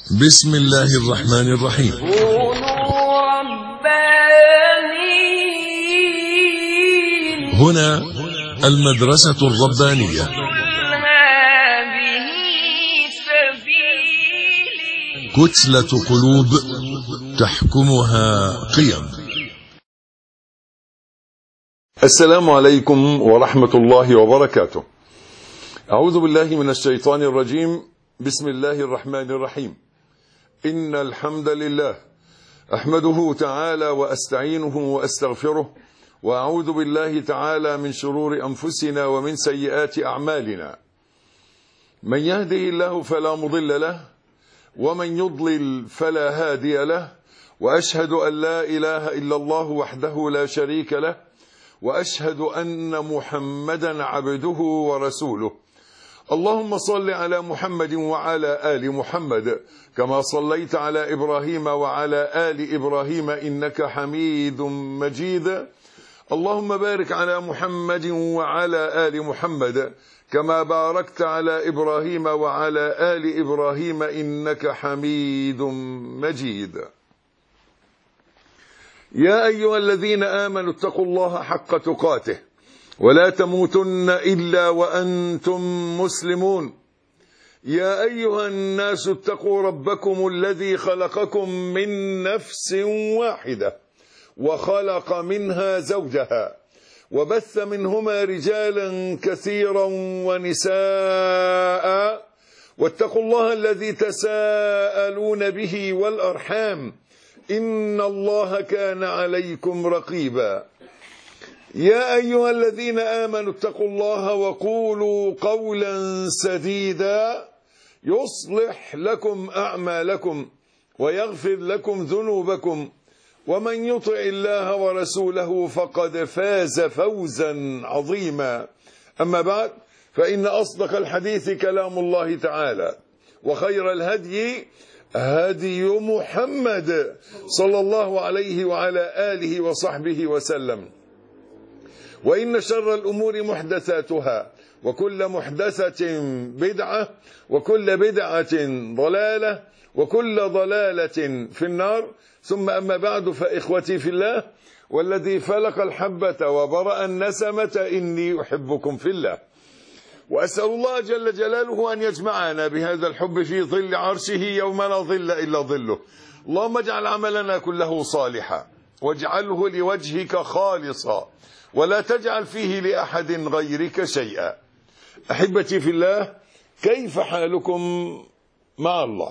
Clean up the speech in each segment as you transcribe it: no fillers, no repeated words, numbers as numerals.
بسم الله الرحمن الرحيم. كونوا ربانيين. هنا المدرسة الربانية. هذه سبيلي. كتلة قلوب تحكمها قيم. السلام عليكم ورحمة الله وبركاته. أعوذ بالله من الشيطان الرجيم. بسم الله الرحمن الرحيم. إن الحمد لله أحمده تعالى وأستعينه وأستغفره، وأعوذ بالله تعالى من شرور أنفسنا ومن سيئات أعمالنا. من يهده الله فلا مضل له، ومن يضلل فلا هادي له، وأشهد أن لا إله إلا الله وحده لا شريك له، وأشهد أن محمدا عبده ورسوله. اللهم صل على محمد وعلى آل محمد كما صليت على إبراهيم وعلى آل إبراهيم إنك حميد مجيد. اللهم بارك على محمد وعلى آل محمد كما باركت على إبراهيم وعلى آل إبراهيم إنك حميد مجيد. يا أيها الذين آمنوا اتقوا الله حق تقاته ولا تموتن إلا وأنتم مسلمون. يا أيها الناس اتقوا ربكم الذي خلقكم من نفس واحدة وخلق منها زوجها وبث منهما رجالا كثيرا ونساء، واتقوا الله الذي تساءلون به والأرحام إن الله كان عليكم رقيبا. يا أيها الذين آمنوا اتقوا الله وقولوا قولا سديدا يصلح لكم أعمالكم ويغفر لكم ذنوبكم، ومن يطع الله ورسوله فقد فاز فوزا عظيما. أما بعد، فإن أصدق الحديث كلام الله تعالى، وخير الهدي هدي محمد صلى الله عليه وعلى آله وصحبه وسلم. وإن شر الأمور محدثاتها، وكل محدثة بدعة، وكل بدعة ضلالة، وكل ضلالة في النار. ثم أما بعد، فإخوتي في الله والذي فلق الحبة وبرأ النسمة إني أحبكم في الله، وأسأل الله جل جلاله أن يجمعنا بهذا الحب في ظل عرشه يوم لا ظل إلا ظله. اللهم اجعل عملنا كله صالحا، واجعله لوجهك خالصا، ولا تجعل فيه لأحد غيرك شيئا. أحبتي في الله، كيف حالكم مع الله؟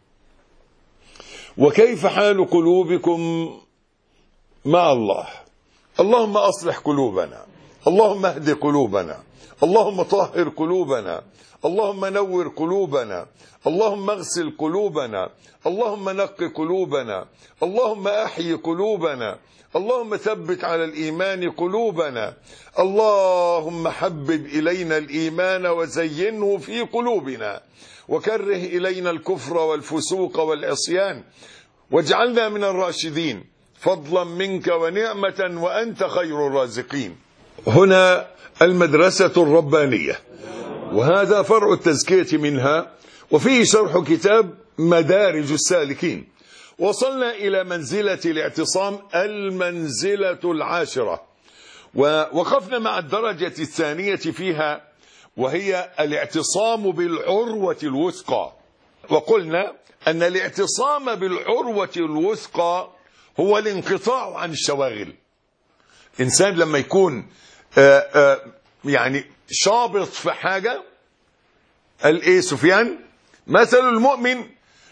وكيف حال قلوبكم مع الله؟ اللهم أصلح قلوبنا، اللهم اهد قلوبنا، اللهم طهر قلوبنا، اللهم نور قلوبنا، اللهم اغسل قلوبنا، اللهم نق قلوبنا، اللهم أحيي قلوبنا، اللهم ثبت على الإيمان قلوبنا، اللهم حبب إلينا الإيمان وزينه في قلوبنا، وكره إلينا الكفر والفسوق والعصيان، واجعلنا من الراشدين فضلا منك ونعمة وأنت خير الرازقين. هنا المدرسة الربانية، وهذا فرع التزكية منها، وفيه شرح كتاب مدارج السالكين. وصلنا إلى منزلة الاعتصام، المنزلة العاشرة، ووقفنا مع الدرجة الثانية فيها، وهي الاعتصام بالعروة الوثقى. وقلنا أن الاعتصام بالعروة الوثقى هو الانقطاع عن الشواغل. إنسان لما يكون يعني شابط في حاجة، قال إيه سفيان؟ مثل المؤمن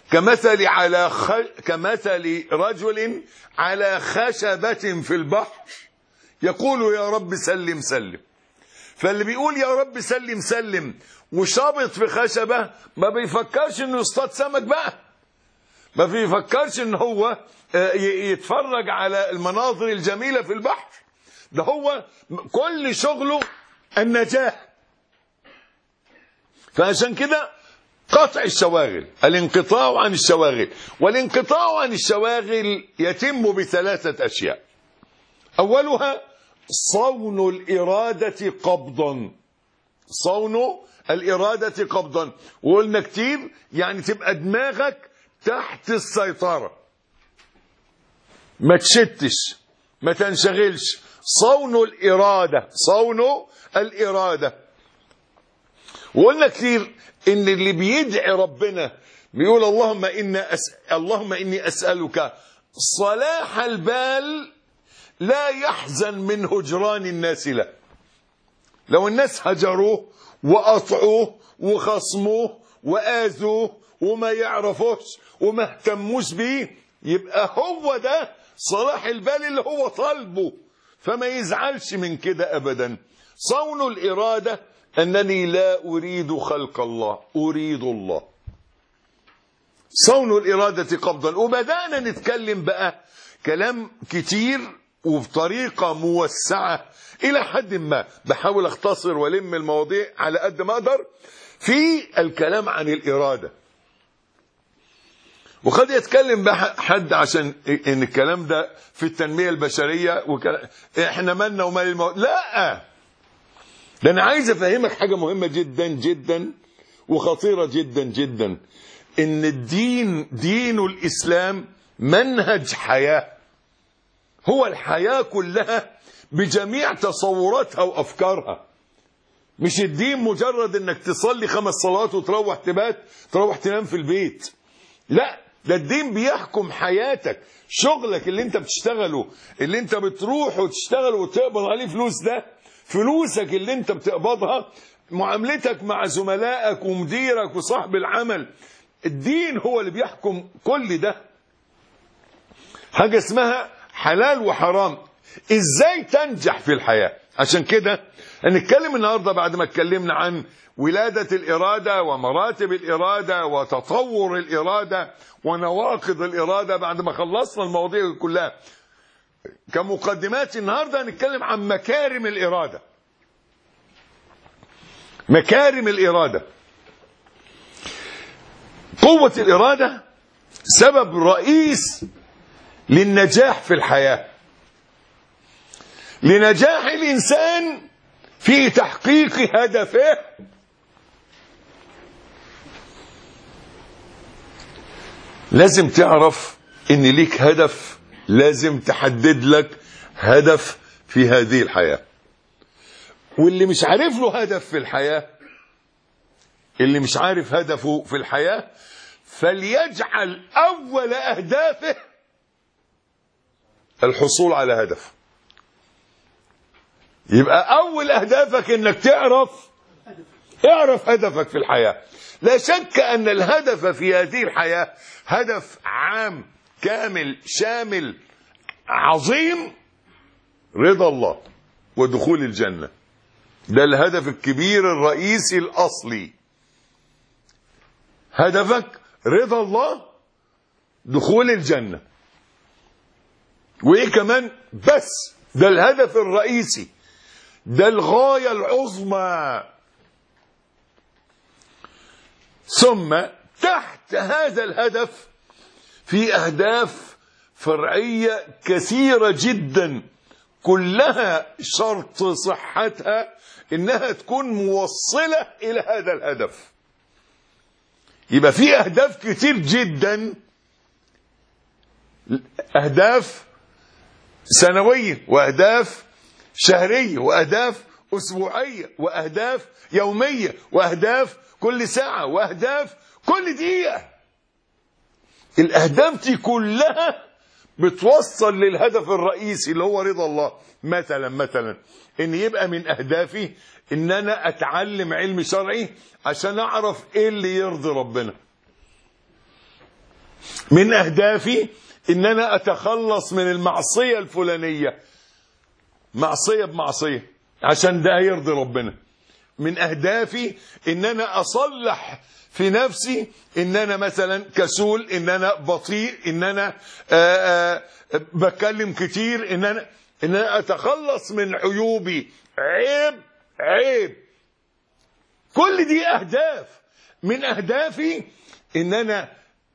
كمثل رجل على خشبة في البحر يقول يا رب سلم سلم. فاللي بيقول يا رب سلم سلم وشابط في خشبة ما بيفكرش انه يصطاد سمك بقى، ما بيفكرش ان هو يتفرج على المناظر الجميلة في البحر، ده هو كل شغله النجاة. فعشان كده قطع الشواغل، الانقطاع عن الشواغل. والانقطاع عن الشواغل يتم بثلاثة أشياء. أولها صون الإرادة قبضا، صون الإرادة قبضا. وقلنا كتير يعني تبقى دماغك تحت السيطرة، ما تشتش، ما تنشغلش. صون الإرادة، صون الإرادة. وقلنا كتير إن اللي بيدعي ربنا بيقول اللهم إني أسألك صلاح البال لا يحزن من هجران الناس له. لو الناس هجروه وقطعوه وخصموه وآذوه وما يعرفوش وما اهتموش بيه، يبقى هو ده صلاح البال اللي هو طالبه، فما يزعلش من كده أبدا. صون الإرادة أنني لا أريد خلق الله، أريد الله. صون الإرادة قبضا. وبدأنا نتكلم بقى كلام كتير وبطريقة موسعة إلى حد ما، بحاول أختصر ولم المواضيع على قد ما أقدر في الكلام عن الإرادة. وقد يتكلم بقى حد عشان إن الكلام ده في التنمية البشرية إحنا مالنا ومال الموت. لا، ده أنا عايز أفهمك حاجة مهمة جدا جدا وخطيرة جدا جدا، إن الدين، دين الإسلام منهج حياة، هو الحياة كلها بجميع تصوراتها وأفكارها. مش الدين مجرد إنك تصلي 5 صلوات وتروح تبات، تروح تنام في البيت. لا، ده الدين بيحكم حياتك. شغلك اللي انت بتشتغله، اللي انت بتروح وتشتغل وتقبض عليه فلوس، ده فلوسك اللي انت بتقبضها، معاملتك مع زملائك ومديرك وصاحب العمل، الدين هو اللي بيحكم كل ده. حاجة اسمها حلال وحرام. ازاي تنجح في الحياة؟ عشان كده هنتكلم النهاردة بعد ما اتكلمنا عن ولادة الإرادة ومراتب الإرادة وتطور الإرادة ونواقض الإرادة، بعد ما خلصنا المواضيع كلها كمقدمات. النهاردة هنتكلم عن مكارم الإرادة. مكارم الإرادة. قوة الإرادة سبب رئيس للنجاح في الحياة، لنجاح الإنسان في تحقيق هدفه. لازم تعرف إن ليك هدف، لازم تحدد لك هدف في هذه الحياة. واللي مش عارف له هدف في الحياة، اللي مش عارف هدفه في الحياة، فليجعل أول أهدافه الحصول على هدف. يبقى أول أهدافك إنك تعرف هدفك في الحياة. لا شك أن الهدف في هذه الحياة هدف عام كامل شامل عظيم، رضا الله ودخول الجنة. ده الهدف الكبير الرئيسي الأصلي. هدفك رضا الله، دخول الجنة. وإيه كمان؟ بس ده الهدف الرئيسي، ده الغاية العظمى. ثم تحت هذا الهدف في أهداف فرعية كثيرة جدا، كلها شرط صحتها إنها تكون موصلة إلى هذا الهدف. يبقى في أهداف كتير جدا، أهداف سنوية وأهداف شهرية وأهداف أسبوعية وأهداف يومية وأهداف كل ساعة وأهداف كل دقيقة. الأهداف دي كلها بتوصل للهدف الرئيسي اللي هو رضا الله. مثلا إن يبقى من أهدافي إن أنا أتعلم علم شرعي عشان أعرف إيه اللي يرضي ربنا. من أهدافي إن أنا أتخلص من المعصية الفلانية، معصية بمعصية، عشان ده يرضي ربنا. من أهدافي إن أنا أصلح في نفسي، إن أنا مثلا كسول، إن أنا بطيء، إن أنا بتكلم كتير، إن أنا أتخلص من عيوبي. عيب. كل دي أهداف. من أهدافي إن أنا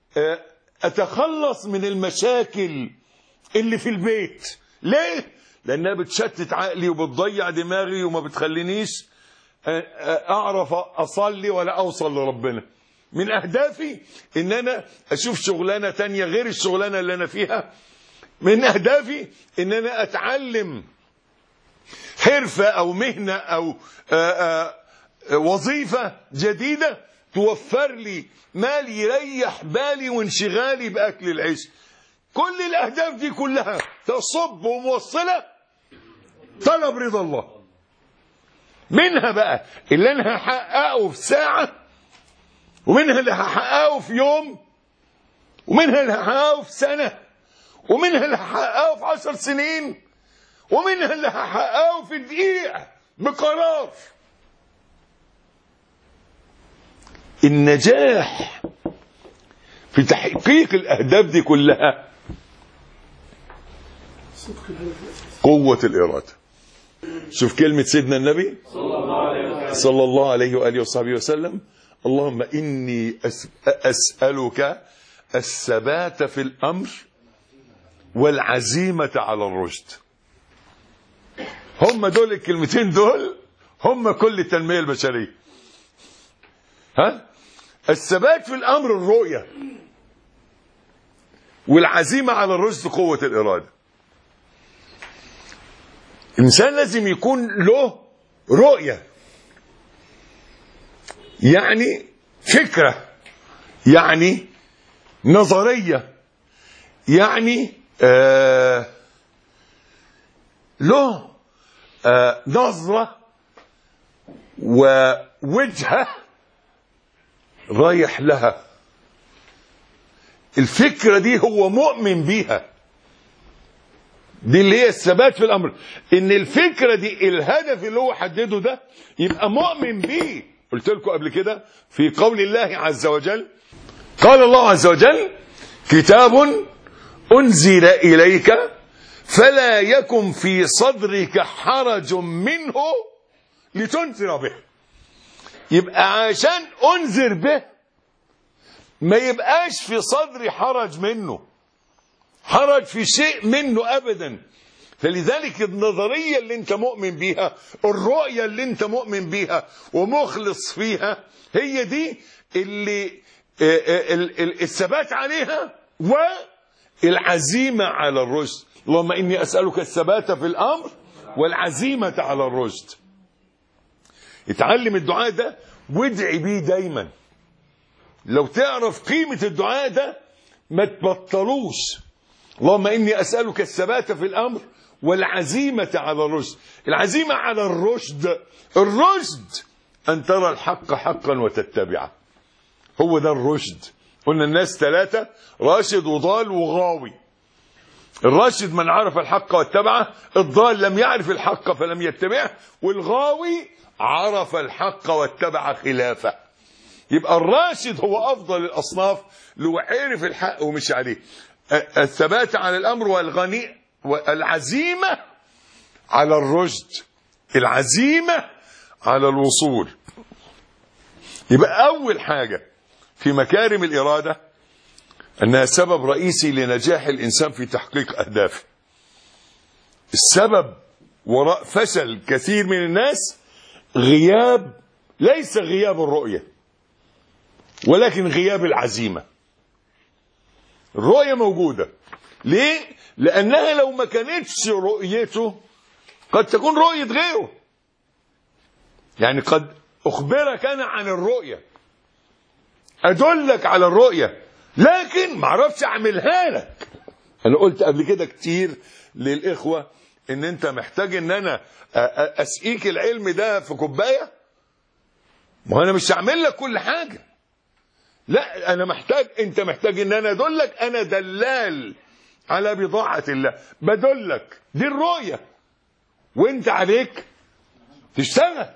أتخلص من المشاكل اللي في البيت. ليه؟ لأنها بتشتت عقلي وبتضيع دماغي وما بتخلينيش أعرف أصلي ولا أوصل لربنا. من أهدافي إن أنا أشوف شغلانة تانية غير الشغلانة اللي أنا فيها. من أهدافي إن أنا أتعلم حرفة أو مهنة أو وظيفة جديدة توفر لي مال يريح بالي وانشغالي بأكل العيش. كل الأهداف دي كلها تصب وموصلة طلب رضا الله. منها بقى اللي أنا هحققه في ساعة، ومنها اللي هحققه في يوم، ومنها اللي هحققه في سنة، ومنها اللي هحققه في 10 سنين، ومنها اللي هحققه في دقيقة بقرار. النجاح في تحقيق الأهداف دي كلها قوة الإرادة. شوف كلمة سيدنا النبي صلى الله عليه وآله وصحبه وسلم: اللهم إني أسألك الثبات في الأمر والعزيمة على الرشد. هم دول الكلمتين دول هم كل التنمية البشرية. الثبات في الأمر الرؤية، والعزيمة على الرشد قوة الإرادة. الإنسان لازم يكون له رؤية، يعني فكرة، يعني نظرية، يعني له نظرة ووجهة رايح لها. الفكرة دي هو مؤمن بيها، دي اللي هي الثبات في الأمر. إن الفكرة دي الهدف اللي هو حدده ده يبقى مؤمن بيه. قلت لكم قبل كده في قول الله عز وجل، قال الله عز وجل: كتاب أنزل إليك فلا يكن في صدرك حرج منه لتنذر به. يبقى عشان أنذر به ما يبقاش في صدري حرج منه، حرج في شيء منه أبدا. فلذلك النظرية اللي انت مؤمن بيها، الرؤية اللي انت مؤمن بيها ومخلص فيها، هي دي اللي الثبات عليها والعزيمة على الرشد. اللهم إني أسألك الثبات في الأمر والعزيمة على الرشد. اتعلم الدعاء ده وادعي بيه دايما. لو تعرف قيمة الدعاء ده ما تبطلوش. اللهم إني أسألك الثبات في الأمر والعزيمة على الرشد. العزيمة على الرشد، الرشد أن ترى الحق حقا وتتبعه، هو ده الرشد. قلنا الناس 3: راشد وضال وغاوي. الراشد من عرف الحق واتبعه، الضال لم يعرف الحق فلم يتبعه، والغاوي عرف الحق واتبع خلافه. يبقى الراشد هو أفضل الأصناف لو عرف الحق ومش عليه. الثبات على الأمر والعزيمة على الرشد، العزيمة على الوصول. يبقى أول حاجة في مكارم الإرادة أنها سبب رئيسي لنجاح الإنسان في تحقيق أهدافه. السبب وراء فشل كثير من الناس ليس غياب الرؤية، ولكن غياب العزيمة. الرؤية موجودة، ليه؟ لأنها لو ما كانتش رؤيته قد تكون رؤية غيره. يعني قد أخبرك أنا عن الرؤية، أدلك على الرؤية، لكن ما عرفتش أعملها لك. أنا قلت قبل كده كتير للإخوة إن أنت محتاج إن أنا أسقيك العلم ده في كوباية. ما أنا مش هعمل لك كل حاجة، لا، أنت محتاج إن أنا أدلك. أنا دلال على بضاعة الله، بدلك. دي الرؤية، وأنت عليك تشتغل.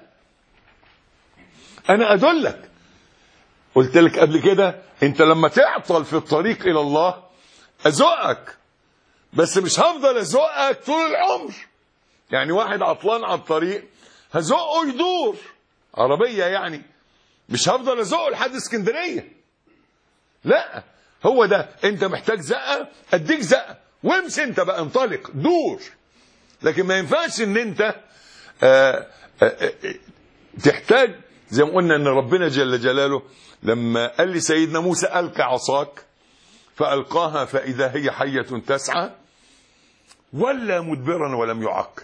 أنا أدلك. قلت لك قبل كده أنت لما تعطل في الطريق إلى الله أزقك، بس مش هفضل أزقك طول العمر. يعني واحد عطلان على الطريق هزقه يدور عربية، يعني مش هفضل أزقه لحد اسكندرية، لا. هو ده، أنت محتاج زقة أديك زقة وامشي أنت بقى، انطلق دور. لكن ما ينفعش أن أنت تحتاج زي ما قلنا ان ربنا جل جلاله لما قال لسيدنا موسى ألق عصاك فألقاها فإذا هي حية تسعى ولا مدبرا ولم يعقب.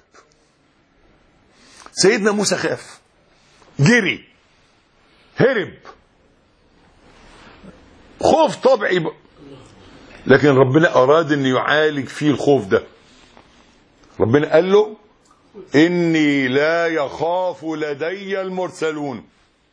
سيدنا موسى خاف، جري، هرب، خوف طبيعي، لكن ربنا أراد أن يعالج فيه الخوف ده. ربنا قال له إني لا يخاف لدي المرسلون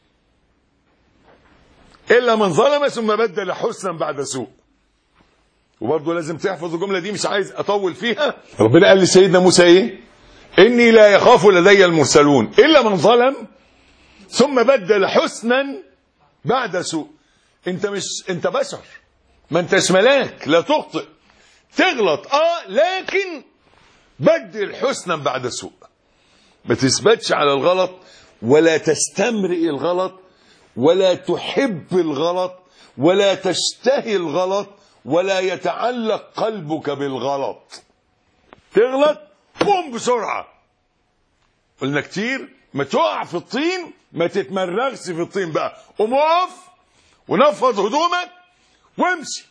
إلا من ظلم ثم بدل حسنا بعد سوء. وبرضه لازم تحفظ الجملة دي، مش عايز أطول فيها. ربنا قال لسيدنا موسى إيه؟ إني لا يخاف لدي المرسلون إلا من ظلم ثم بدل حسنا بعد سوء. أنت بشر، ما أنتش ملاك، لا تخطئ، تغلط لكن بدل حسنا بعد سوء. ما تثبتش على الغلط ولا تستمرئ الغلط ولا تحب الغلط ولا تشتهي الغلط ولا يتعلق قلبك بالغلط. تغلط قوم بسرعة. قلنا كتير ما تقع في الطين، ما تتمرغش في الطين بقى، قوم اقف ونفض هدومك وامشي.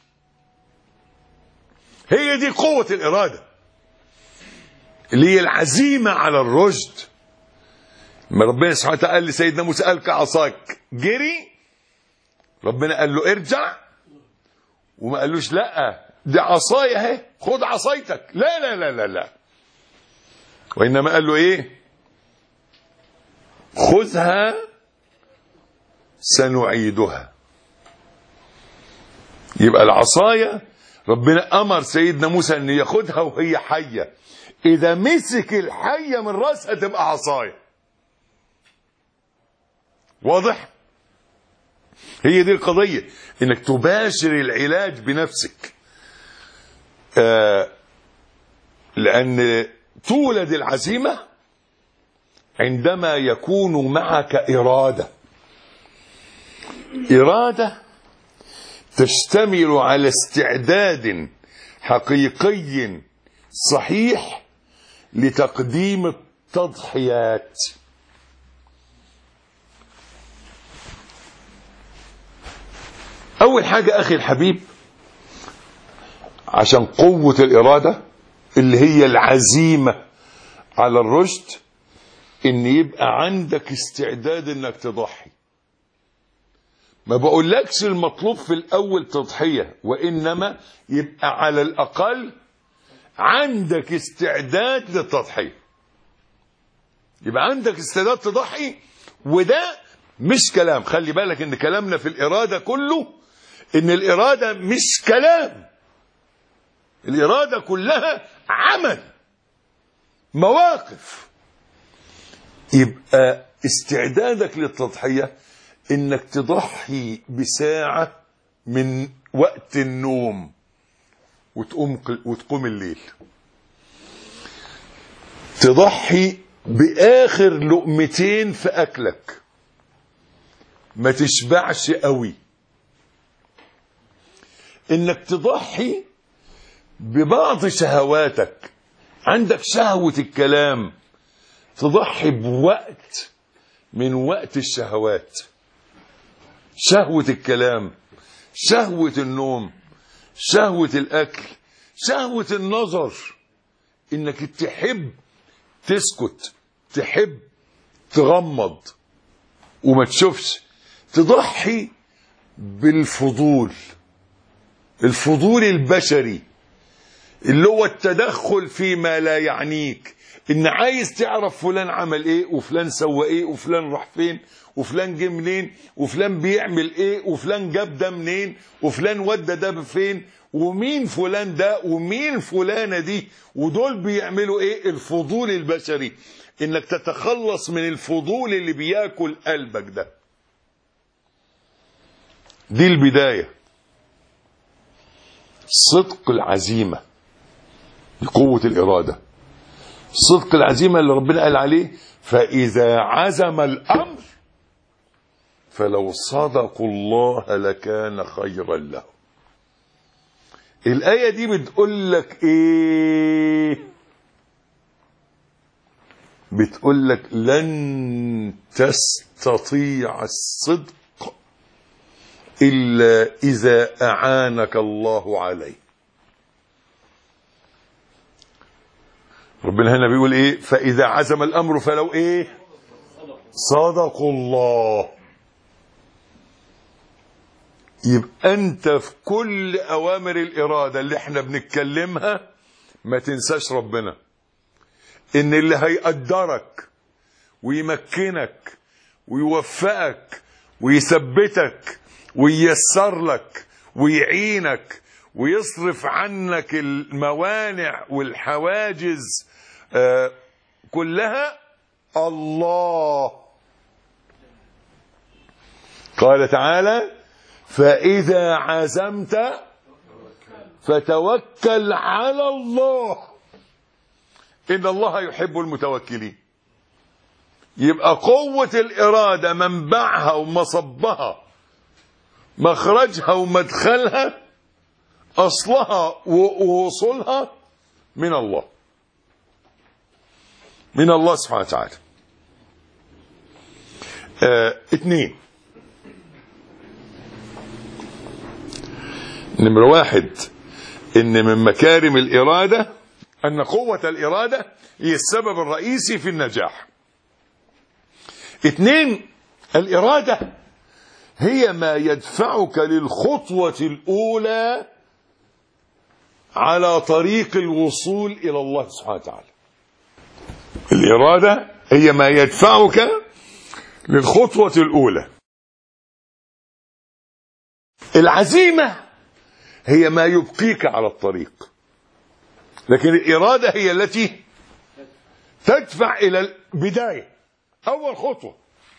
هي دي قوة الإرادة اللي هي العزيمة على الرشد. ما ربنا سبحانه وتعالى قال لسيدنا موسى ألق عصاك، جري، ربنا قال له ارجع، وما قالوش لا دي عصاية اهي خد عصايتك، لا لا لا لا لا، وإنما قال له ايه؟ خذها سنعيدها. يبقى العصاية ربنا أمر سيدنا موسى أن ياخدها وهي حية، إذا مسك الحية من رأسها تبقى عصاية. واضح؟ هي دي القضية، إنك تباشر العلاج بنفسك. لأن تولد العزيمة عندما يكون معك إرادة تشتمل على استعداد حقيقي صحيح لتقديم التضحيات. أول حاجة أخي الحبيب، عشان قوة الإرادة اللي هي العزيمة على الرشد، إن يبقى عندك استعداد إنك تضحي. ما بقولكش المطلوب في الأول تضحية، وإنما يبقى على الأقل عندك استعداد للتضحية. يبقى عندك استعداد تضحي، وده مش كلام. خلي بالك إن كلامنا في الإرادة كله إن الإرادة مش كلام، الإرادة كلها عمل، مواقف. يبقى استعدادك للتضحية إنك تضحي بساعة من وقت النوم وتقوم الليل، تضحي بآخر لقمتين في أكلك، ما تشبعش قوي، إنك تضحي ببعض شهواتك. عندك شهوة الكلام، تضحي بوقت من وقت الشهوات، شهوة الكلام، شهوة النوم، شهوة الأكل، شهوة النظر، إنك تحب تسكت، تحب تغمض وما تشوفش. تضحي بالفضول، الفضول البشري اللي هو التدخل فيما لا يعنيك، إن عايز تعرف فلان عمل إيه وفلان سوى إيه وفلان راح فين وفلان جه منين وفلان بيعمل إيه وفلان جاب ده منين وفلان ودى ده فين ومين فلان ده ومين فلانة دي ودول بيعملوا إيه. الفضول البشري، إنك تتخلص من الفضول اللي بياكل قلبك ده. دي البداية. صدق العزيمة لقوة الإرادة، صدق العزيمة اللي ربنا قال عليه فإذا عزم الأمر فلو صدقوا الله لكان خيرا له. الآية دي بتقول لك إيه؟ بتقول لك لن تستطيع الصدق إلا إذا أعانك الله عليه. ربنا هنا بيقول ايه؟ فإذا عزم الأمر فلو ايه؟ صدقوا الله. يبقى انت في كل أوامر الإرادة اللي احنا بنتكلمها ما تنساش ربنا، ان اللي هيقدرك ويمكنك ويوفقك ويثبتك وييسر لك ويعينك ويصرف عنك الموانع والحواجز كلها الله. قال تعالى فإذا عزمت فتوكل على الله إن الله يحب المتوكلين. يبقى قوة الإرادة منبعها ومصبها مخرجها ومدخلها أصلها ووصولها من الله، من الله سبحانه وتعالى. 2 نمرة 1 إن من مكارم الإرادة أن قوة الإرادة هي السبب الرئيسي في النجاح. 2 الإرادة هي ما يدفعك للخطوة الأولى على طريق الوصول إلى الله سبحانه وتعالى. الإرادة هي ما يدفعك للخطوة الأولى. العزيمة هي ما يبقيك على الطريق، لكن الإرادة هي التي تدفع إلى البداية، أول خطوة.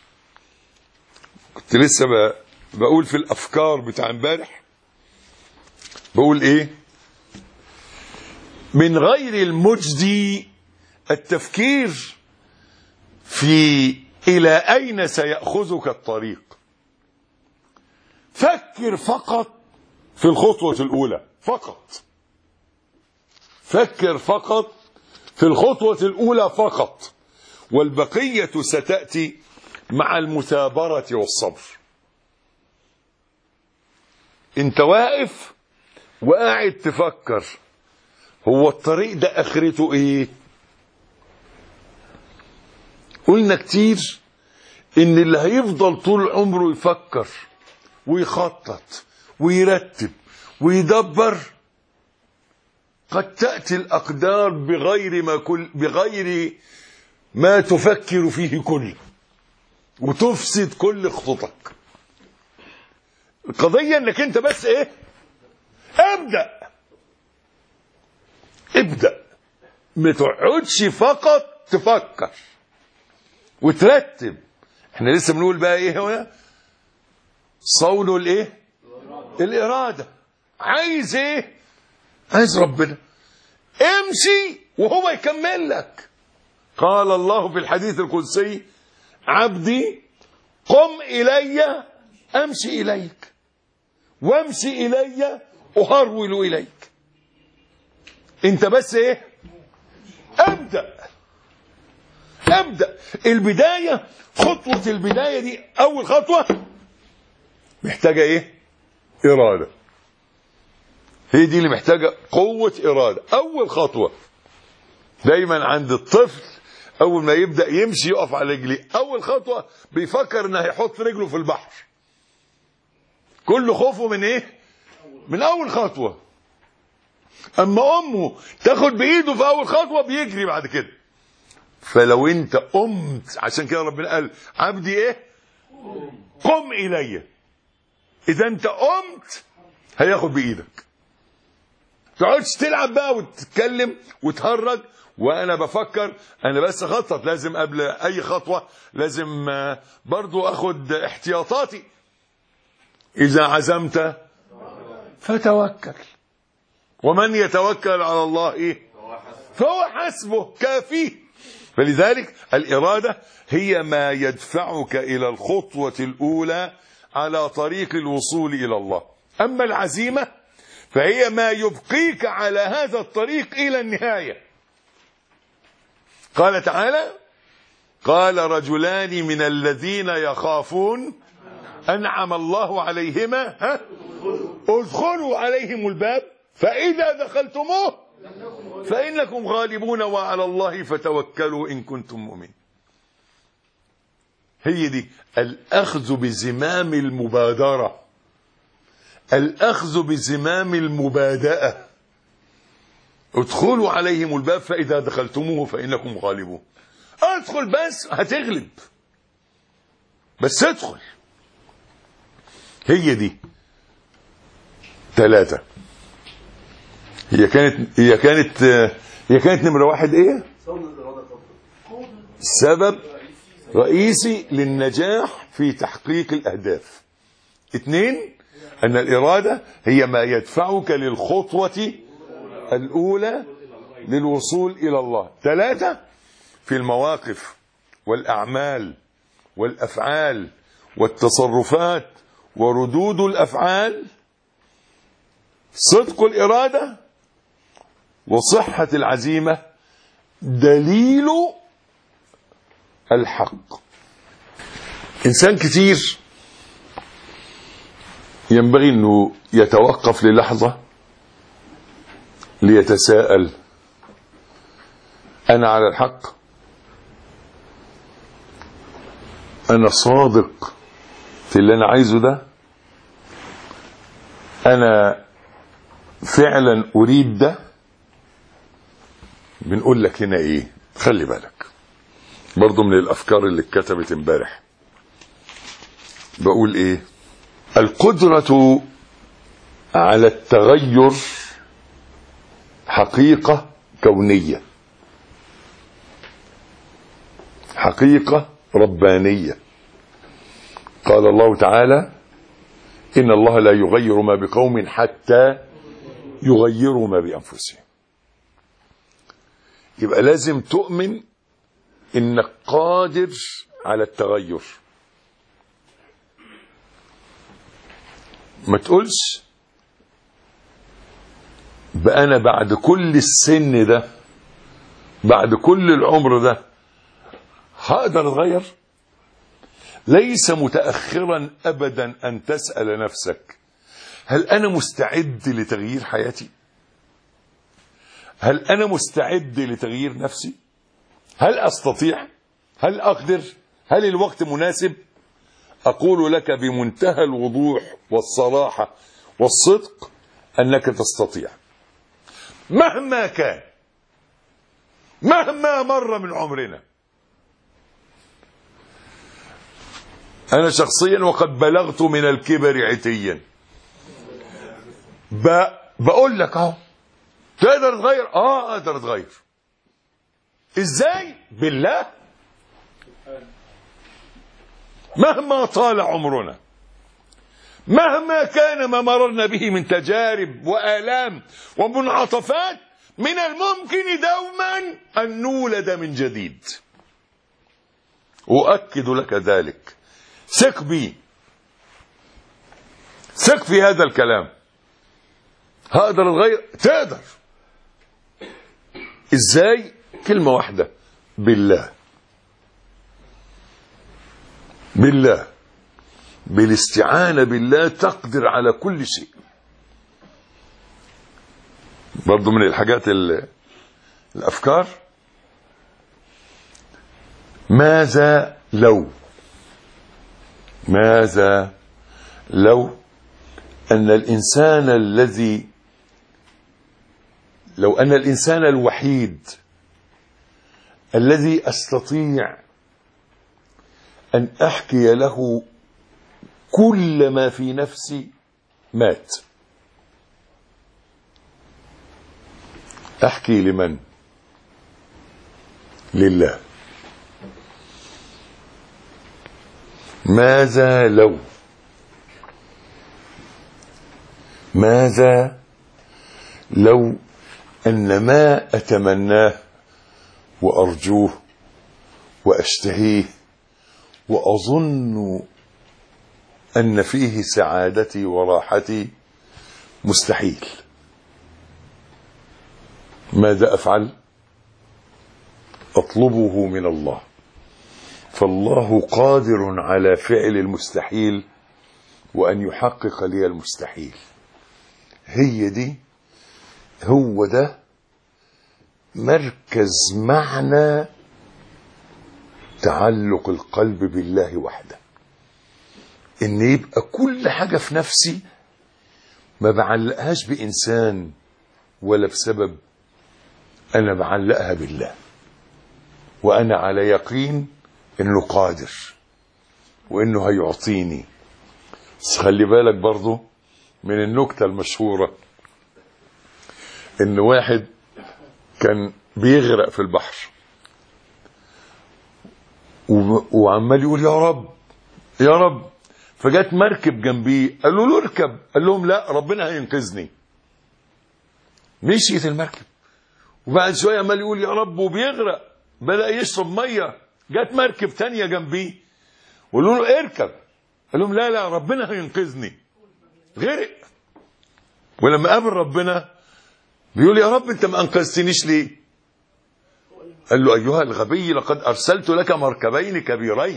كنت لسه بقول في الأفكار بتاع امبارح، بقول إيه؟ من غير المجدي التفكير في إلى أين سيأخذك الطريق. فكر فقط في الخطوة الأولى فقط، فكر فقط في الخطوة الأولى فقط، والبقية ستأتي مع المثابرة والصبر. انت واقف وقاعد تفكر هو الطريق ده اخرته ايه؟ قلنا كتير ان اللي هيفضل طول عمره يفكر ويخطط ويرتب ويدبر قد تأتي الأقدار بغير ما تفكر فيه كله وتفسد كل خططك. القضية انك انت بس ايه؟ ابدأ، ما تقعدش فقط تفكر وترتب. احنا لسه بنقول بقى ايه هنا؟ صون الايه؟ الإرادة. عايز ايه؟ عايز ربنا. امشي وهو يكمل لك. قال الله في الحديث القدسي عبدي قم إلي أمشي إليك وامشي إلي أهرول إليك. انت بس ايه؟ ابدأ. البداية، خطوة البداية دي أول خطوة محتاجة ايه؟ إرادة. هي دي اللي محتاجة قوة إرادة. أول خطوة دايما عند الطفل أول ما يبدأ يمشي يقف على رجليه، أول خطوة بيفكر إنه هيحط رجله في البحر. كل خوفه من إيه؟ من أول خطوة. أما أمه تاخد بإيده في أول خطوة بيجري بعد كده. فلو أنت قمت، عشان كده ربنا قال عبدي إيه؟ قم إلي. إذا أنت قمت هياخد بإيدك. تقعدش تلعب بقى وتتكلم وتهرج وانا بفكر، انا بس اخطط. لازم قبل اي خطوة لازم برضو اخد احتياطاتي. اذا عزمت فتوكل ومن يتوكل على الله ايه؟ فهو حسبه كافيه. فلذلك الإرادة هي ما يدفعك الى الخطوة الاولى على طريق الوصول الى الله. اما العزيمة فهي ما يبقيك على هذا الطريق إلى النهاية. قال تعالى قال رجلان من الذين يخافون أنعم الله عليهما ادخلوا عليهم الباب فإذا دخلتموه فإنكم غالبون وعلى الله فتوكلوا إن كنتم مؤمنين. هي دي الأخذ بزمام المبادرة، الأخذ بزمام المبادئة. ادخلوا عليهم الباب فإذا دخلتموه فإنكم غالبون. ادخل بس هتغلب، بس ادخل. هي دي 3. هي كانت نمرة 1 ايه؟ سبب رئيسي للنجاح في تحقيق الأهداف. 2 أن الإرادة هي ما يدفعك للخطوة الأولى للوصول إلى الله. 3 في المواقف والأعمال والأفعال والتصرفات وردود الأفعال صدق الإرادة وصحة العزيمة دليل الحق. إنسان كثير ينبغي أنه يتوقف للحظة ليتساءل: أنا على الحق؟ أنا صادق في اللي أنا عايزه ده؟ أنا فعلا أريد ده؟ بنقول لك هنا إيه؟ خلي بالك برضو من الأفكار اللي اتكتبت امبارح. بقول إيه؟ القدرة على التغير حقيقة كونية، حقيقة ربانية. قال الله تعالى: إن الله لا يغير ما بقوم حتى يغيروا ما بأنفسهم. يبقى لازم تؤمن إنك قادر على التغير. ما تقولش بقى أنا بعد كل السن ده، بعد كل العمر ده هقدر أتغير. ليس متأخرا أبدا أن تسأل نفسك: هل أنا مستعد لتغيير حياتي؟ هل أنا مستعد لتغيير نفسي؟ هل أستطيع؟ هل أقدر؟ هل الوقت مناسب؟ أقول لك بمنتهى الوضوح والصراحة والصدق أنك تستطيع، مهما كان، مهما مر من عمرنا. أنا شخصيا وقد بلغت من الكبر عتيا، بقول لك اهو تقدر تغير. اقدر اتغير. ازاي؟ بالله. مهما طال عمرنا، مهما كان ما مررنا به من تجارب وآلام ومنعطفات، من الممكن دوما أن نولد من جديد. أؤكد لك ذلك. ثق بي، ثق في هذا الكلام. هقدر اتغير؟ تقدر. ازاي؟ كلمة واحدة: بالله. بالله، بالاستعانة بالله تقدر على كل شيء. برضو من الحاجات الأفكار: ماذا لو أن الإنسان لو أن الإنسان الوحيد الذي أستطيع أن أحكي له كل ما في نفسي مات، أحكي لمن؟ لله. ماذا لو أن ما أتمناه وأرجوه وأشتهيه وأظن أن فيه سعادتي وراحتي مستحيل؟ ماذا أفعل؟ أطلبه من الله. فالله قادر على فعل المستحيل وأن يحقق لي المستحيل. هو ده مركز معنى تعلق القلب بالله وحده، ان يبقى كل حاجة في نفسي ما بعلقهاش بإنسان ولا بسبب، أنا بعلقها بالله، وأنا على يقين إنه قادر وإنه هيعطيني. بس خلي بالك برضو من النكتة المشهورة، إن واحد كان بيغرق في البحر وعمال يقول يا رب يا رب، فجت مركب جنبيه قالوا له اركب، قال لهم لا ربنا هينقذني. مشيت المركب وبعد شويه عمال يقول يا رب وبيغرق، بدأ يشرب ميه، جت مركب تانية جنبيه وقالوا له اركب، قال لهم لا لا ربنا هينقذني. غرق، ولما قابل ربنا بيقول يا رب انت ما انقذتنيش ليه؟ قال له ايها الغبي لقد ارسلت لك مركبين كبيرين.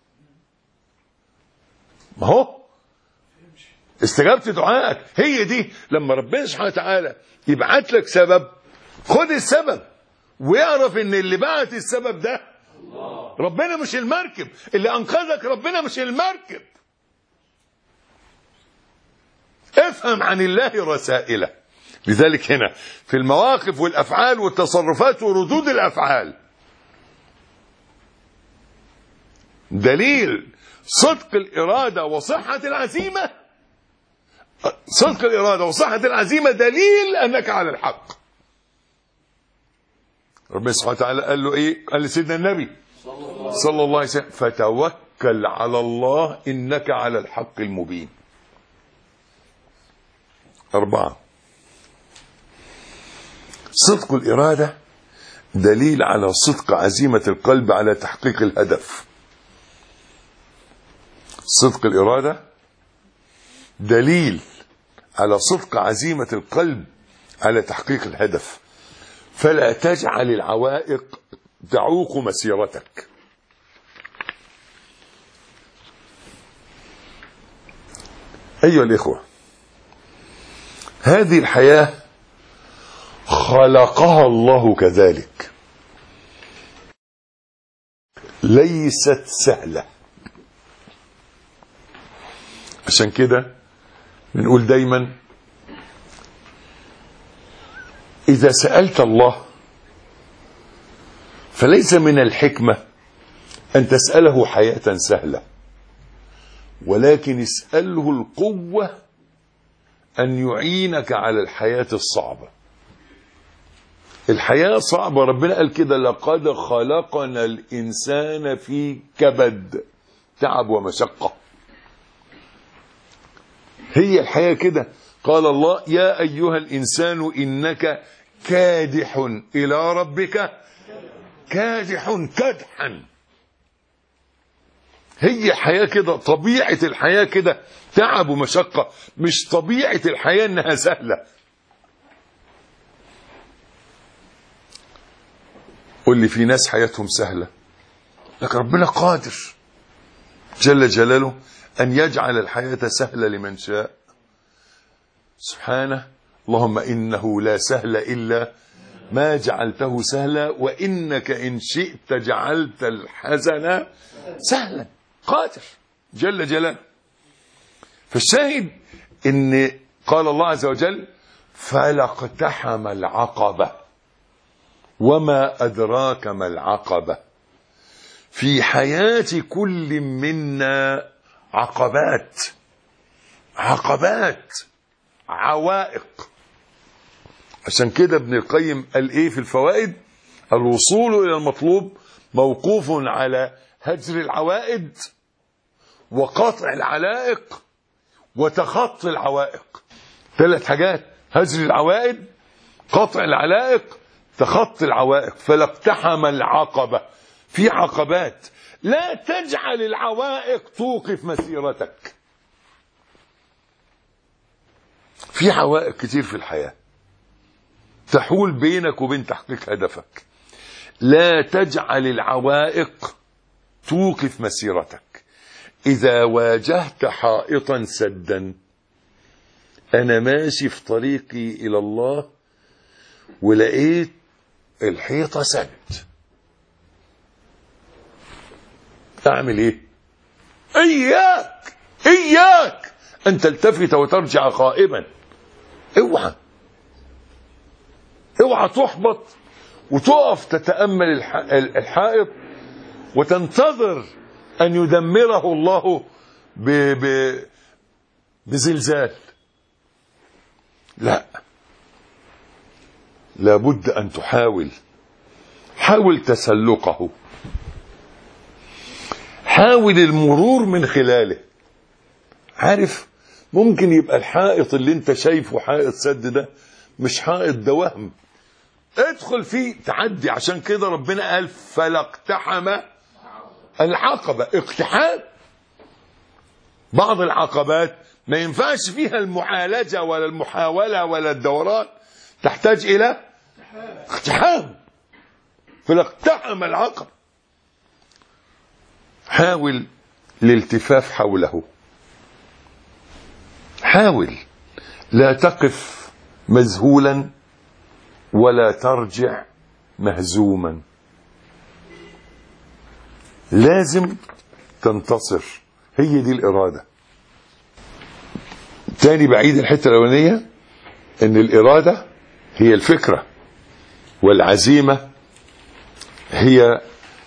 ما هو استجابت دعائك هي دي، لما ربنا سبحانه وتعالى يبعت لك سبب خد السبب، ويعرف ان اللي بعت السبب ده ربنا مش المركب، اللي انقذك ربنا مش المركب. افهم عن الله رسائله. لذلك هنا في المواقف والافعال والتصرفات وردود الافعال دليل صدق الإرادة وصحة العزيمة. صدق الإرادة وصحة العزيمة دليل أنك على الحق. ربنا سبحانه وتعالى قال له إيه؟ قال لسيدنا النبي صلى الله عليه وسلم فتوكل على الله إنك على الحق المبين. 4 صدق الإرادة دليل على صدق عزيمة القلب على تحقيق الهدف. صدق الإرادة دليل على صدق عزيمة القلب على تحقيق الهدف، فلا تجعل العوائق تعوق مسيرتك. أيها الإخوة، هذه الحياة خلقها الله كذلك، ليست سهلة. عشان كده بنقول دايما إذا سألت الله فليس من الحكمة أن تسأله حياة سهلة، ولكن اسأله القوة أن يعينك على الحياة الصعبة. الحياة صعبة، ربنا قال كده لقد خلقنا الإنسان في كبد، تعب ومشقة. هي الحياة كده. قال الله يا أيها الإنسان إنك كادح إلى ربك كادح كدحا. هي الحياة كده، طبيعة الحياة كده تعب ومشقة، مش طبيعة الحياة إنها سهلة. قل لي في ناس حياتهم سهلة، لكن ربنا قادر جل جلاله أن يجعل الحياة سهلة لمن شاء سبحانه. اللهم إنه لا سهل إلا ما جعلته سهلا، وإنك إن شئت جعلت الحزن سهلا. قادر جل جلاله. فالشاهد إن قال الله عز وجل فلا اقتحم العقبة وما أدراك ما العقبة. في حياة كل منا عقبات، عوائق. عشان كده ابن القيم قال ايه في الفوائد؟ الوصول الى المطلوب موقوف على هجر العوائد وقطع العلائق وتخطي العوائق. 3 حاجات: هجر العوائد، قطع العلائق، تخطي العوائق. فلا اقتحم العقبة. في عقبات، لا تجعل العوائق توقف مسيرتك. في عوائق كتير في الحياة تحول بينك وبين تحقيق هدفك. لا تجعل العوائق توقف مسيرتك. إذا واجهت حائطا سدا، أنا ماشي في طريقي إلى الله ولقيت الحيطة سد، أعمل إيه؟ إياك أن تلتفت وترجع خائبا. اوعى تحبط وتقف تتأمل الحائط وتنتظر أن يدمره الله بزلزال. لا، لابد أن حاول تسلقه، حاول المرور من خلاله. عارف، ممكن يبقى الحائط اللي انت شايفه حائط سد ده مش حائط، ده وهم. ادخل فيه تعدي. عشان كده ربنا قال فلا اقتحم العقبة. اقتحام بعض العقبات ما ينفعش فيها المعالجة ولا المحاولة ولا الدوران، تحتاج إلى اقتحام. فلا اقتحم العقبة. حاول الالتفاف حوله، حاول لا تقف مذهولا ولا ترجع مهزوما. لازم تنتصر، هي دي الإرادة. تاني بعيد الحتة الأولانية، إن الإرادة هي الفكرة والعزيمة هي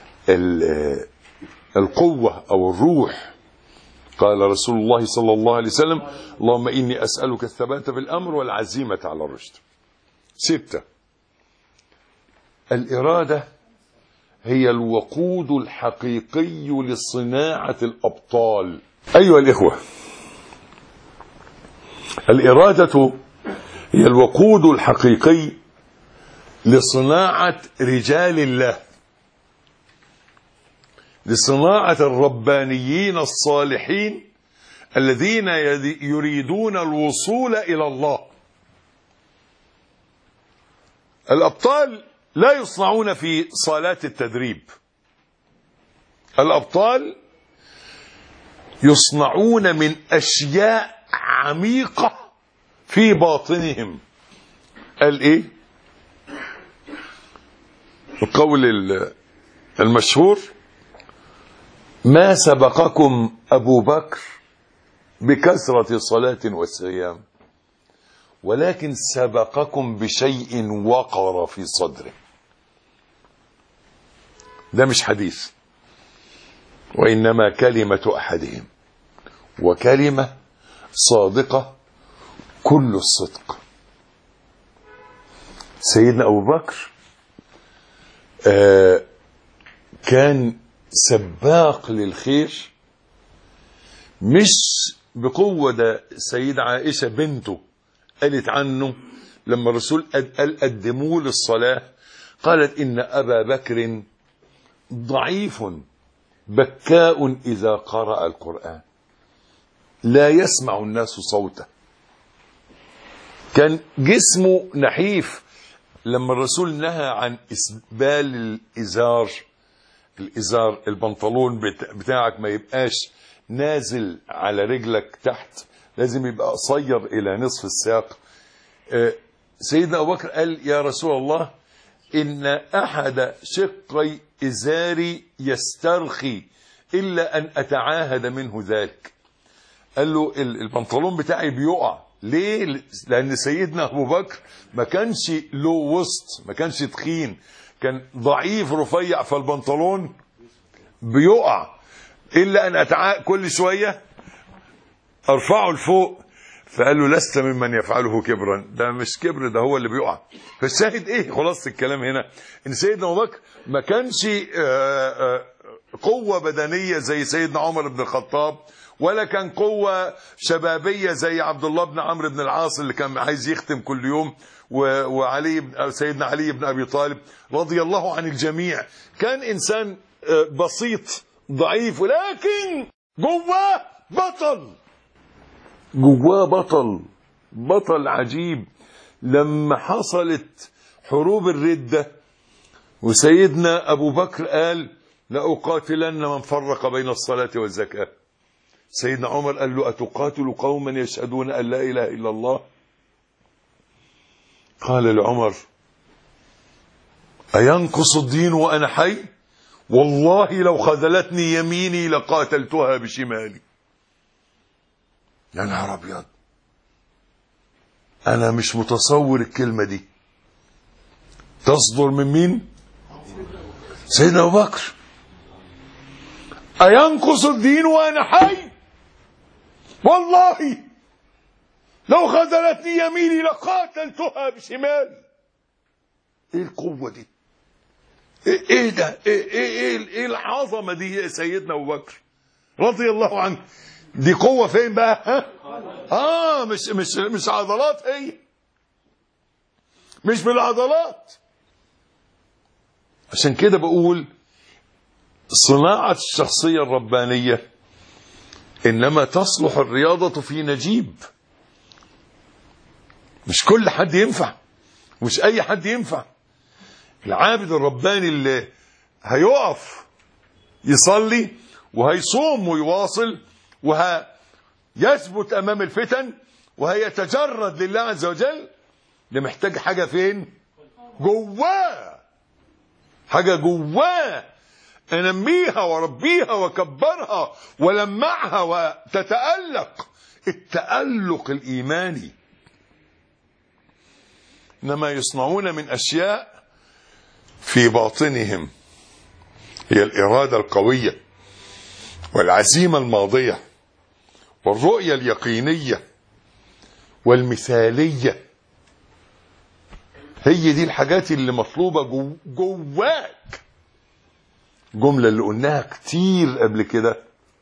القوة أو الروح. قال رسول الله صلى الله عليه وسلم اللهم إني أسألك الثبات في الأمر والعزيمة على الرشد. 6. الإرادة هي الوقود الحقيقي لصناعة الأبطال. أيها الإخوة، الإرادة هي الوقود الحقيقي لصناعة رجال الله، لصناعة الربانيين الصالحين الذين يريدون الوصول إلى الله. الأبطال لا يصنعون في صالات التدريب، الأبطال يصنعون من أشياء عميقة في باطنهم. قال إيه؟ القول المشهور: ما سبقكم أبو بكر بكثرة صلاة وصيام، ولكن سبقكم بشيء وقر في صدره. ده مش حديث، وإنما كلمة أحدهم، وكلمة صادقة كل الصدق. سيدنا أبو بكر كان سباق للخير، مش بقوة. ده سيدة عائشة بنته قالت عنه لما الرسول قال قدموا للصلاة، قالت إن أبا بكر ضعيف بكاء إذا قرأ القرآن لا يسمع الناس صوته. كان جسمه نحيف. لما الرسول نهى عن إسبال الإزار البنطلون بتاعك ما يبقاش نازل على رجلك تحت، لازم يبقى قصير إلى نصف الساق. سيدنا أبو بكر قال يا رسول الله إن أحد شقي إزاري يسترخي إلا أن أتعاهد منه ذلك. قال له البنطلون بتاعي بيقع. ليه؟ لأن سيدنا أبو بكر ما كانش له وسط، ما كانش تخين، كان ضعيف رفيع، فالبنطلون بيقع. إلا أن كل شوية أرفعه لفوق. فقال له لست ممن يفعله كبرا. ده مش كبر، ده هو اللي بيقع. فالشاهد إيه؟ خلاص الكلام هنا إن سيدنا أبو بكر ما كانش قوة بدنية زي سيدنا عمر بن الخطاب، ولا كان قوة شبابية زي عبد الله بن عمرو بن العاص اللي كان عايز يختم كل يوم، سيدنا علي بن أبي طالب رضي الله عن الجميع. كان إنسان بسيط ضعيف، ولكن جواه بطل عجيب. لما حصلت حروب الردة وسيدنا أبو بكر قال لأقاتلن من فرق بين الصلاة والزكاة. سيدنا عمر قال له أتقاتل قوما يشهدون أن لا إله إلا الله؟ قال لعمر أينقص الدين وأنا حي؟ والله لو خذلتني يميني لقاتلتها بشمالي. يا نهار أبيض، أنا مش متصور الكلمة دي تصدر من مين؟ سيدنا أبو بكر. أينقص الدين وأنا حي؟ والله لو خذلتني يميني لقاتلتها بشمالي. ايه القوة دي؟ ايه ده؟ ايه العظمة دي يا سيدنا أبو بكر رضي الله عنه؟ دي قوة فين بقى؟ مش عضلات، هي مش بالعضلات. عشان كده بقول صناعة الشخصية الربانية إنما تصلح الرياضة في نجيب. مش كل حد ينفع، مش أي حد ينفع. العابد الرباني اللي هيقف يصلي وهيصوم ويواصل وهيثبت أمام الفتن وهيتجرد لله عز وجل، ده محتاج حاجة فين؟ جواه. حاجة جواه أنميها وربيها وكبرها ولمعها وتتألق التألق الإيماني. إنما يصنعون من أشياء في باطنهم هي الإرادة القوية والعزيمة الماضية والرؤية اليقينية والمثالية. هي دي الحاجات اللي مطلوبة جواك. جملة اللي قلناها كتير قبل كده: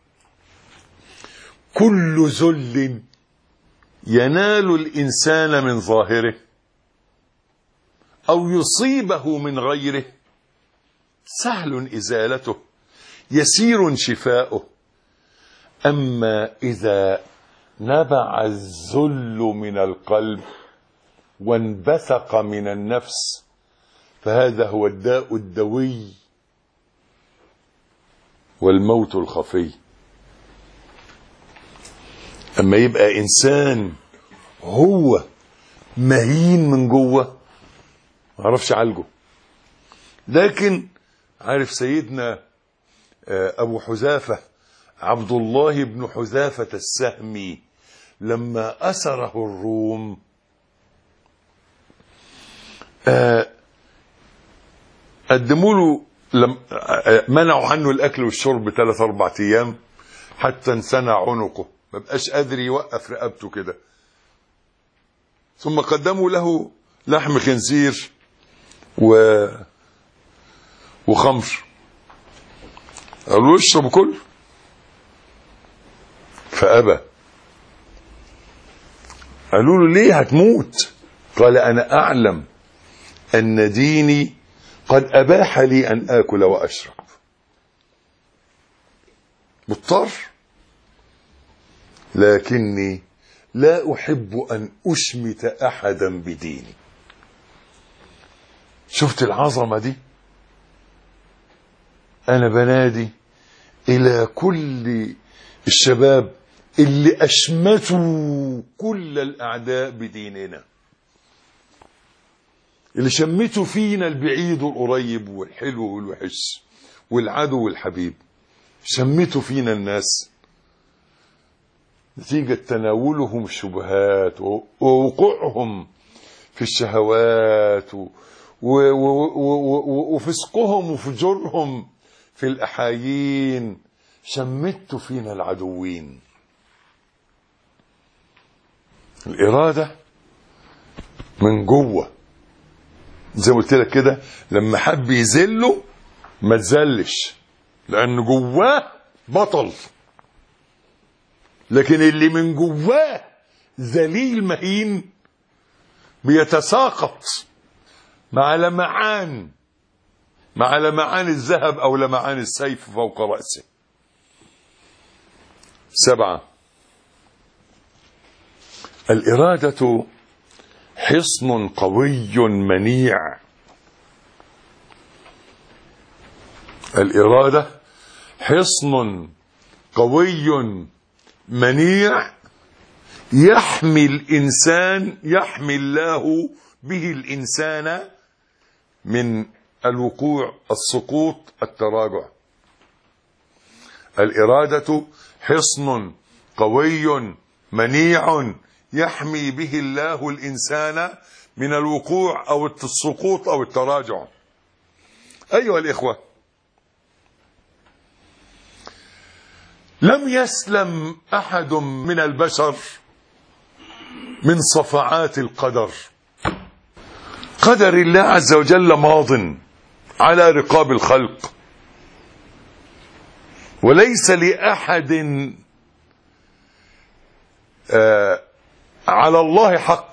كل ذل ينال الإنسان من ظاهره أو يصيبه من غيره سهل إزالته يسير شفاؤه. أما إذا نبع الذل من القلب وانبثق من النفس فهذا هو الداء الدوي والموت الخفي. أما يبقى إنسان هو مهين من جوه ما عرفش عالجه. لكن عارف سيدنا أبو حذافة عبد الله بن حذافة السهمي لما أسره الروم قدموا له منعوا عنه الأكل والشرب 3-4 أيام حتى انسنى عنقه، ما بقاش قادر يوقف رقبته كده. ثم قدموا له لحم خنزير وخمر، قالوا اشرب كله فأبى. قالوا له ليه هتموت؟ قال أنا أعلم أن ديني قد أباح لي أن آكل وأشرب. مضطر، لكني لا أحب أن أشمت أحدا بديني. شفت العظمة دي؟ أنا بنادي إلى كل الشباب اللي أشمتوا كل الأعداء بديننا، اللي شمتوا فينا البعيد والقريب والحلو والوحش والعدو والحبيب، شمتوا فينا الناس نتيجة تناولهم الشبهات ووقوعهم في الشهوات وفسقهم وفجورهم في الأحايين. شمتوا فينا العدوين. الإرادة من جوه زي ما قلت لك كده، لما حب يذله ما تذلش لأن جواه بطل، لكن اللي من جواه ذليل مهين بيتساقط مع لمعان الذهب أو لمعان السيف فوق رأسه. 7 الإرادة حصن قوي منيع الإرادة حصن قوي منيع يحمي الله به الإنسان من الوقوع، السقوط، التراجع. الإرادة حصن قوي منيع يحمي به الله الإنسان من الوقوع أو السقوط أو التراجع. أيها الإخوة، لم يسلم أحد من البشر من صفعات القدر. قدر الله عز وجل ماض على رقاب الخلق، وليس لأحد على الله حق.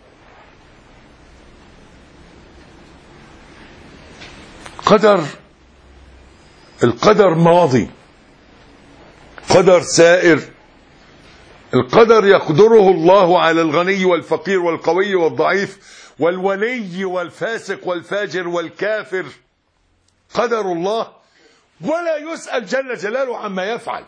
القدر ماضي، قدر سائر. القدر يقدره الله على الغني والفقير والقوي والضعيف والولي والفاسق والفاجر والكافر. قدر الله، ولا يسأل جل جلاله عما يفعل.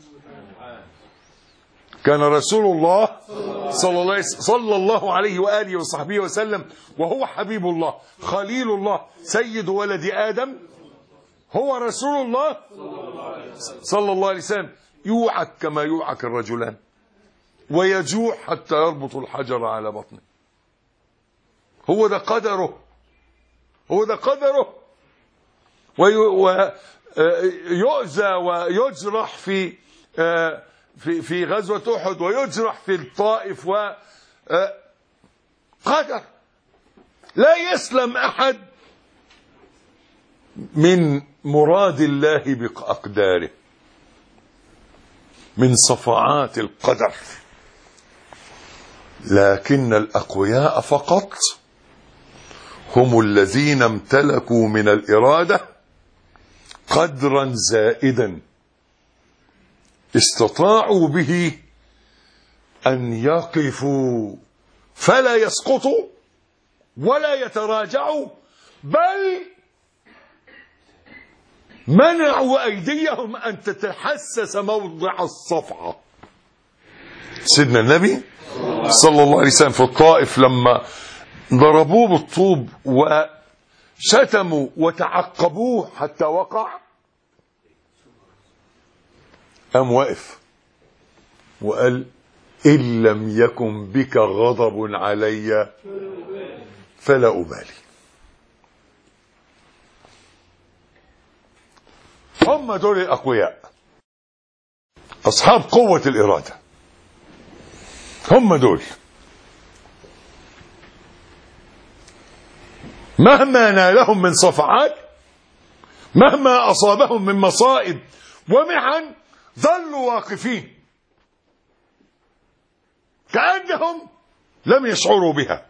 كان رسول الله صلى الله عليه وآله وصحبه وسلم وهو حبيب الله خليل الله سيد ولد آدم، هو رسول الله صلى الله عليه وسلم، يوعك كما يوعك الرجلان، ويجوع حتى يربط الحجر على بطنه. هو ده قدره، هو ده قدره. ويؤذى ويجرح في غزوة أحد، ويجرح في الطائف، قدر. لا يسلم أحد من مراد الله بأقداره، من صفعات القدر. لكن الأقوياء فقط هم الذين امتلكوا من الإرادة قدرا زائدا استطاعوا به أن يقفوا فلا يسقطوا ولا يتراجعوا، بل منعوا أيديهم أن تتحسس موضع الصفعة. سيدنا النبي صلى الله عليه وسلم في الطائف لما ضربوه بالطوب وشتموا وتعقبوه حتى وقع، قام واقف وقال: إن لم يكن بك غضب علي فلا أبالي. هم دول الأقوياء، أصحاب قوة الإرادة، هم دول. مهما نالهم من صفعات، مهما أصابهم من مصائب ومحن، ظلوا واقفين كأنهم لم يشعروا بها،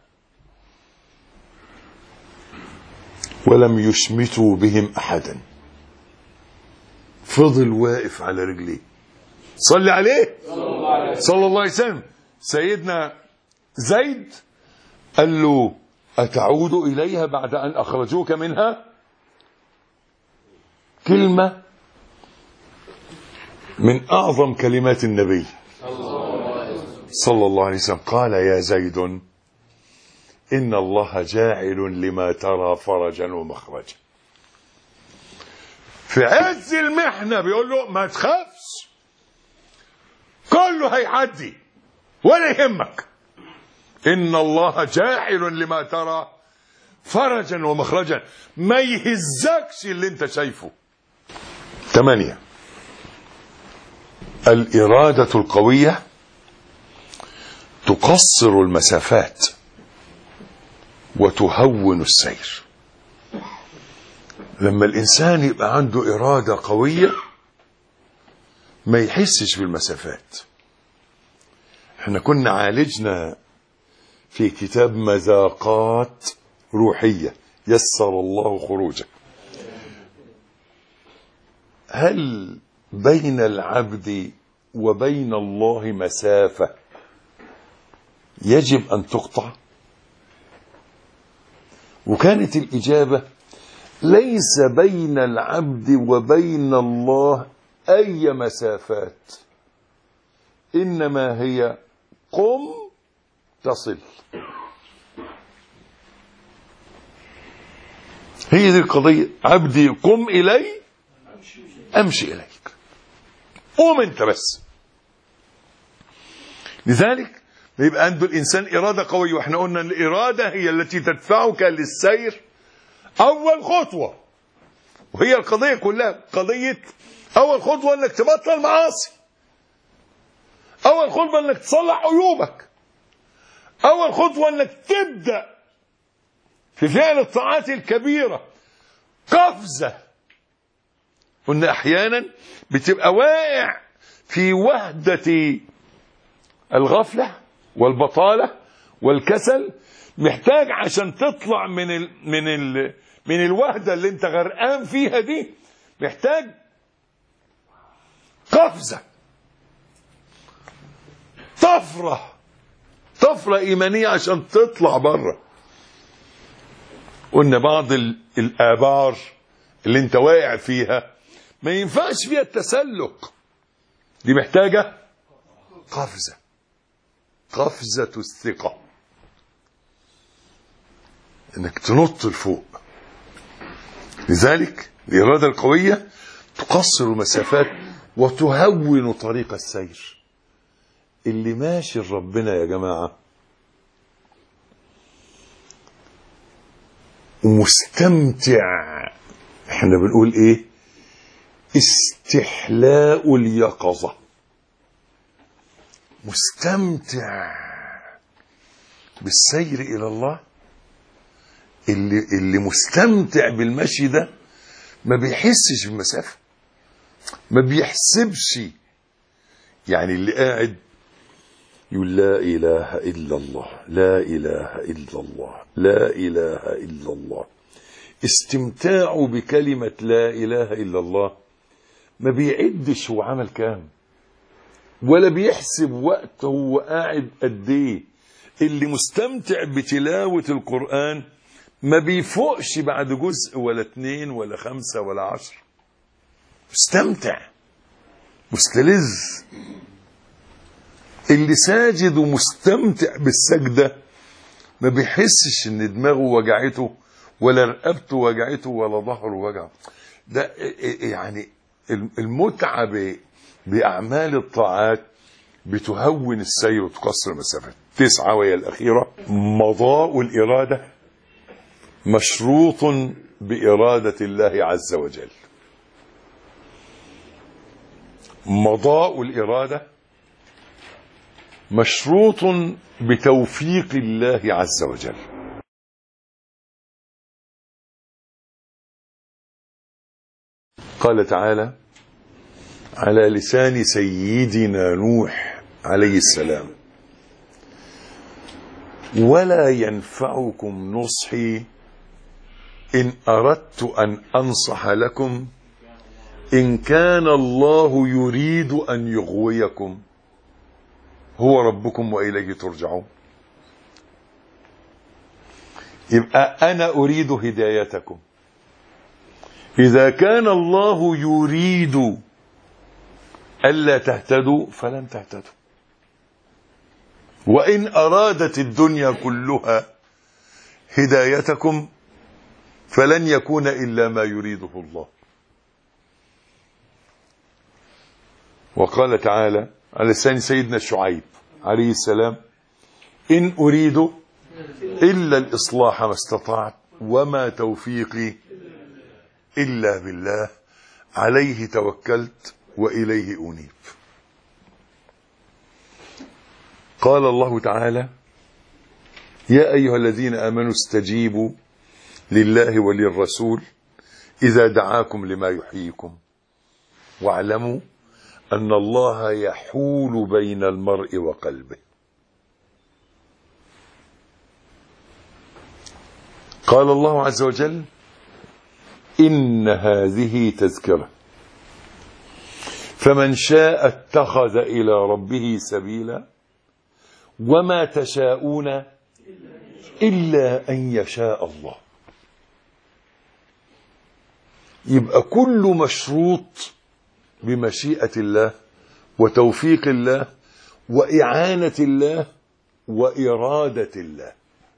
ولم يشمتوا بهم أحدا. فضل واقف على رجليه. صلي عليه صلى الله عليه وسلم. سيدنا زيد قال له: أتعود إليها بعد أن أخرجوك منها؟ كلمة من أعظم كلمات النبي صلى الله عليه وسلم. قال: يا زيد إن الله جاعل لما ترى فرجا ومخرجا. في عز المحنة بيقول له: ما تخافش، كله هيعدي ولا يهمك. إن الله جاعل لما ترى فرجا ومخرجا. ما يهزكش اللي انت شايفه. 8. الإرادة القوية تقصر المسافات وتهون السير. لما الإنسان يبقى عنده إرادة قوية ما يحسش بالمسافات. احنا كنا عالجنا في كتاب مذاقات روحية يسر الله خروجه. هل بين العبد وبين الله مسافة يجب أن تقطع؟ وكانت الإجابة ليس بين العبد وبين الله أي مسافات، إنما هي قم تصل. هي دي القضية. عبدي قم إلي أمشي إليك. قوم أنت بس. لذلك يبقى عنده الإنسان إرادة قوية، وإحنا قلنا الإرادة هي التي تدفعك للسير أول خطوة، وهي القضية كلها قضية أول خطوة إنك تبطل معاصي، أول خطوة إنك تصلح عيوبك، أول خطوة إنك تبدأ في فعل الطاعات الكبيرة. قفزة. قلنا أحيانا بتبقى واقع في وهدة الغفلة والبطالة والكسل، محتاج عشان تطلع من الوهدة اللي انت غرقان فيها دي، محتاج قفزة، طفرة إيمانية عشان تطلع بره. قلنا بعض الآبار اللي انت واقع فيها ما ينفعش فيها التسلق، دي محتاجة قفزة الثقة، انك تنط لفوق. لذلك الإرادة القوية تقصر المسافات وتهون طريق السير. اللي ماشي لربنا يا جماعة ومستمتع، احنا بنقول ايه؟ استحلاء اليقظة. مستمتع بالسير إلى الله. اللي مستمتع بالمشي ده ما بيحسش بالمسافة، ما بيحسبش. يعني اللي قاعد يقول لا إله إلا الله، لا إله إلا الله، لا إله إلا الله، استمتاعه بكلمة لا إله إلا الله ما بيعدش هو عمل كام، ولا بيحسب وقته هو قاعد قد ايه. اللي مستمتع بتلاوة القرآن ما بيفوقش بعد جزء ولا 2 ولا 5 ولا 10. مستمتع مستلذ. اللي ساجد ومستمتع بالسجدة ما بيحسش ان دماغه وجعته ولا رقبته وجعته ولا ظهره وجعه. ده يعني المتعة بأعمال الطاعات بتهون السير وتقصر المسافات. 9 وهي الأخيرة. مضاء الإرادة مشروط بإرادة الله عز وجل. مضاء الإرادة مشروط بتوفيق الله عز وجل. قال تعالى على لسان سيدنا نوح عليه السلام: ولا ينفعكم نصحي إن أردت أن أنصح لكم إن كان الله يريد أن يغويكم هو ربكم وإليه ترجعون. يبقى أنا أريد هدايتكم. إذا كان الله يريد ألا تهتدوا فلن تهتدوا، وإن أرادت الدنيا كلها هدايتكم فلن يكون إلا ما يريده الله. وقال تعالى على لسان سيدنا شعيب عليه السلام: إن أريد إلا الإصلاح ما استطعت وما توفيقي إلا بالله عليه توكلت وإليه أنيب. قال الله تعالى: يا أيها الذين آمنوا استجيبوا لله وللرسول إذا دعاكم لما يحييكم واعلموا أن الله يحول بين المرء وقلبه. قال الله عز وجل: إن هذه تذكرة فمن شاء اتخذ إلى ربه سبيلا وما تشاءون إلا أن يشاء الله. يبقى كله مشروط بمشيئة الله وتوفيق الله وإعانة الله وإرادة الله.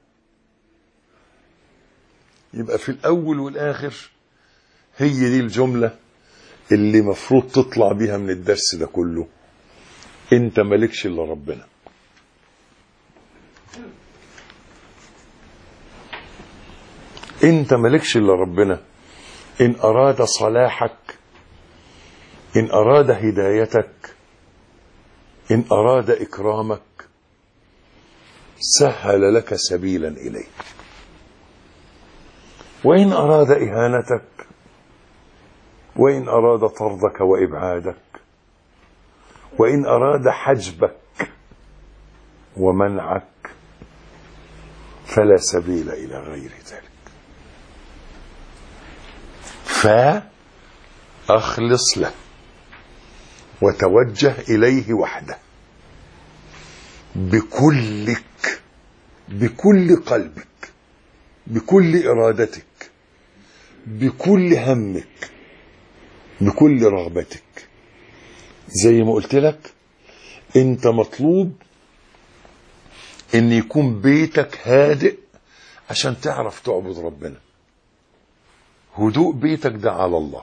يبقى في الأول والآخر هي دي الجملة اللي مفروض تطلع بيها من الدرس ده كله. انت مالكش الا ربنا. انت مالكش الا ربنا. ان اراد صلاحك، ان اراد هدايتك، ان اراد اكرامك، سهل لك سبيلا اليه. وان اراد اهانتك، وإن أراد طردك وإبعادك، وإن أراد حجبك ومنعك، فلا سبيل إلى غير ذلك. فأخلص له وتوجه إليه وحده بكلك، بكل قلبك، بكل إرادتك، بكل همك، بكل رغبتك. زي ما قلت لك، انت مطلوب ان يكون بيتك هادئ عشان تعرف تعبد ربنا. هدوء بيتك ده على الله.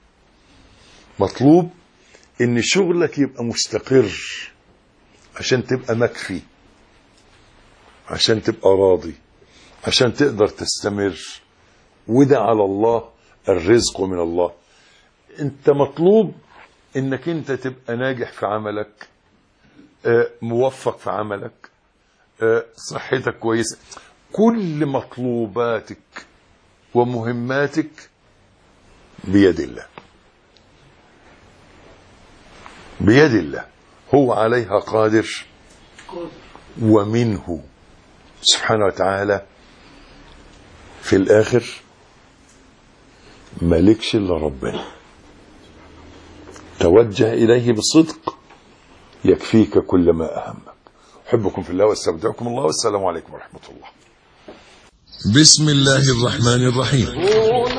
مطلوب ان شغلك يبقى مستقر عشان تبقى مكفي، عشان تبقى راضي، عشان تقدر تستمر. وده على الله، الرزق من الله. انت مطلوب انك انت تبقى ناجح في عملك، موفق في عملك، صحتك كويسة. كل مطلوباتك ومهماتك بيد الله، بيد الله. هو عليها قادر، ومنه سبحانه وتعالى. في الآخر مالكش إلا ربنا. توجه إليه بصدق يكفيك كل ما أهمك. أحبكم في الله واستودعكم الله، والسلام عليكم ورحمة الله. بسم الله الرحمن الرحيم. كونوا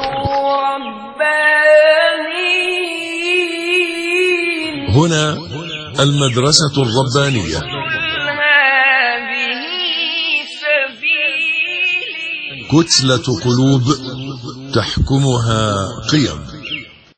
ربانيين. هنا المدرسة الربانية. هذه سبيلي. كتلة قلوب تحكمها قيم.